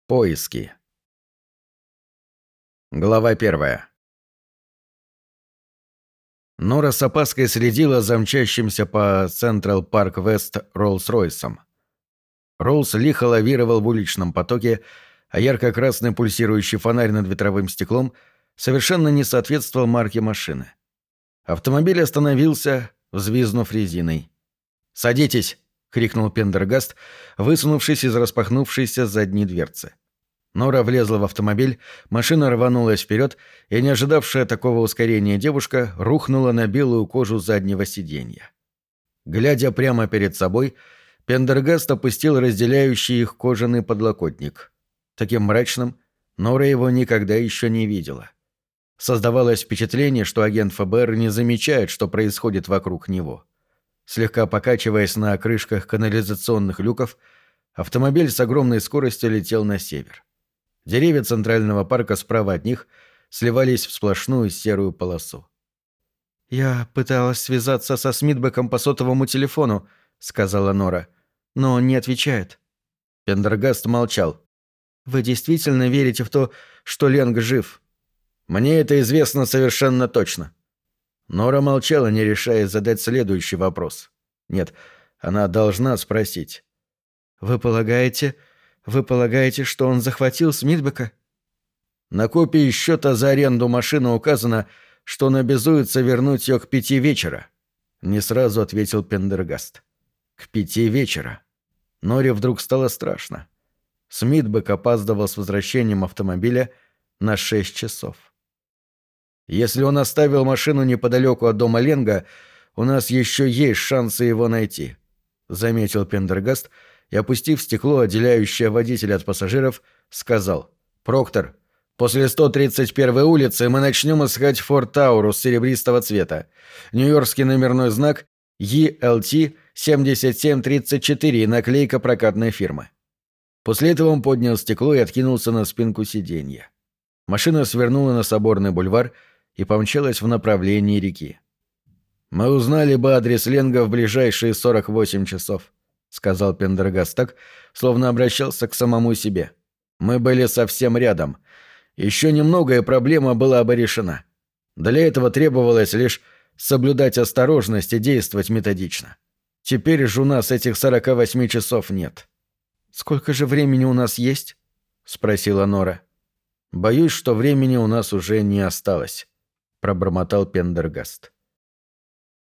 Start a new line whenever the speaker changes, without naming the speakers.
Поиски. Глава 1. Нора с опаской следила за мчащимся по Централ Парк Вест Роллс-Ройсом. Роллс лихо лавировал в уличном потоке, а ярко-красный пульсирующий фонарь над ветровым стеклом совершенно не соответствовал марке машины. Автомобиль остановился, взвизнув резиной. «Садитесь!» — крикнул Пендергаст, высунувшись из распахнувшейся задней дверцы. Нора влезла в автомобиль, машина рванулась вперед, и не ожидавшая такого ускорения девушка рухнула на белую кожу заднего сиденья. Глядя прямо перед собой, Пендергаст опустил разделяющий их кожаный подлокотник. Таким мрачным Нора его никогда еще не видела. Создавалось впечатление, что агент ФБР не замечает, что происходит вокруг него. Слегка покачиваясь на крышках канализационных люков, автомобиль с огромной скоростью летел на север. Деревья Центрального парка справа от них сливались в сплошную серую полосу. «Я пыталась связаться со Смитбеком по сотовому телефону», — сказала Нора, — «но он не отвечает». Пендергаст молчал. «Вы действительно верите в то, что Ленг жив?» «Мне это известно совершенно точно». Нора молчала, не решаясь задать следующий вопрос. Нет, она должна спросить. «Вы полагаете, что он захватил Смитбека?» «На копии счета за аренду машины указано, что он обязуется вернуть ее к 5 вечера», — не сразу ответил Пендергаст. «К 5 вечера». Норе вдруг стало страшно. Смитбек опаздывал с возвращением автомобиля на 6 часов. «Если он оставил машину неподалеку от дома Ленга, у нас еще есть шансы его найти», — заметил Пендергаст и, опустив стекло, отделяющее водителя от пассажиров, сказал: «Проктор, после 131-й улицы мы начнем искать Форд Таурус серебристого цвета. Нью-Йоркский номерной знак ELT 7734 и наклейка прокатной фирмы». После этого он поднял стекло и откинулся на спинку сиденья. Машина свернула на Соборный бульвар и помчалась в направлении реки. «Мы узнали бы адрес Ленга в ближайшие 48 часов», — сказал Пендергаст так, словно обращался к самому себе. «Мы были совсем рядом. Еще немного, и проблема была бы решена. Для этого требовалось лишь соблюдать осторожность и действовать методично. Теперь же у нас этих 48 часов нет». «Сколько же времени у нас есть?» — спросила Нора. «Боюсь, что времени у нас уже не осталось», — пробормотал Пендергаст.